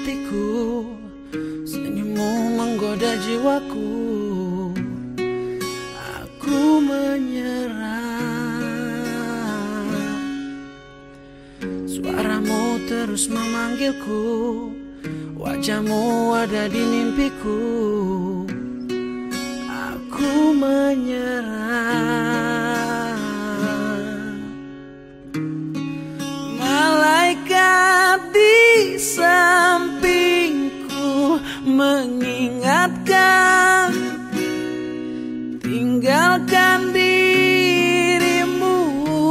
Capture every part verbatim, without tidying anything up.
hatiku, senyummu menggoda jiwaku. Aku menyerah, suaramu terus memanggilku, wajahmu ada di mimpiku. Aku menyerah. Malaikat di sampingku mengingatkan, tinggalkan dirimu.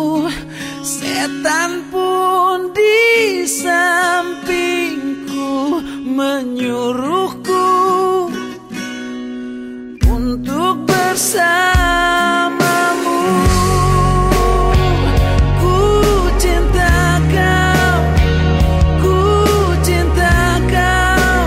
Setan pun di sampingku menyuruhku untuk bersamamu. Ku cinta kau, ku cinta kau,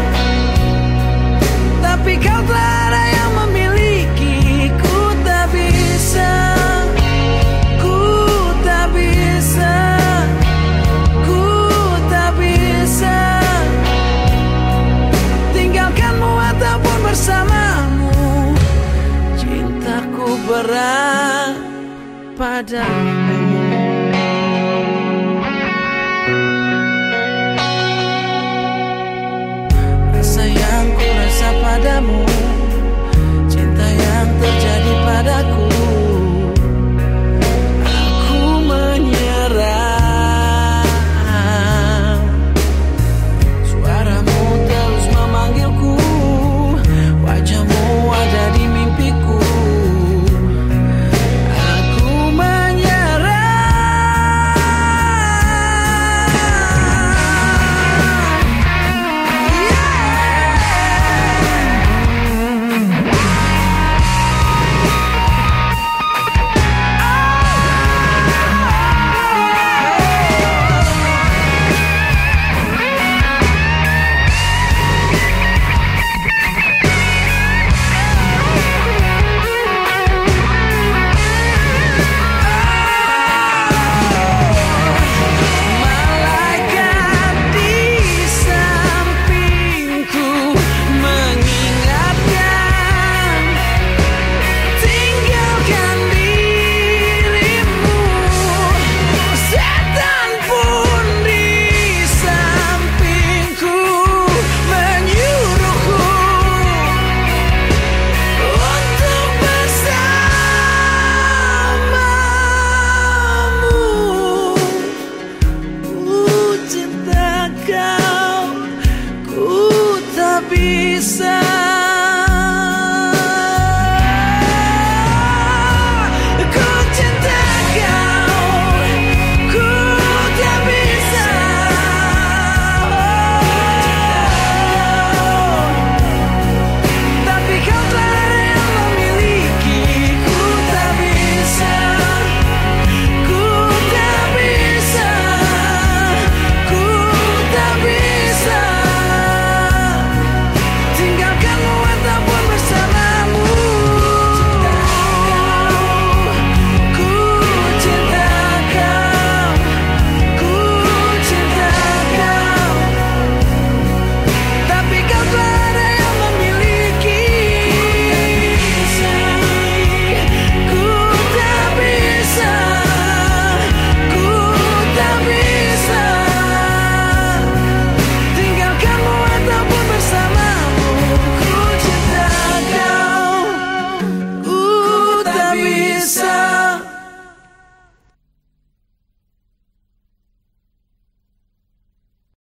tapi kau telah ada yang memiliki. Ku tak bisa, ku tak bisa, ku tak bisa tinggalkanmu ataupun bersamamu. Cintaku berat padamu.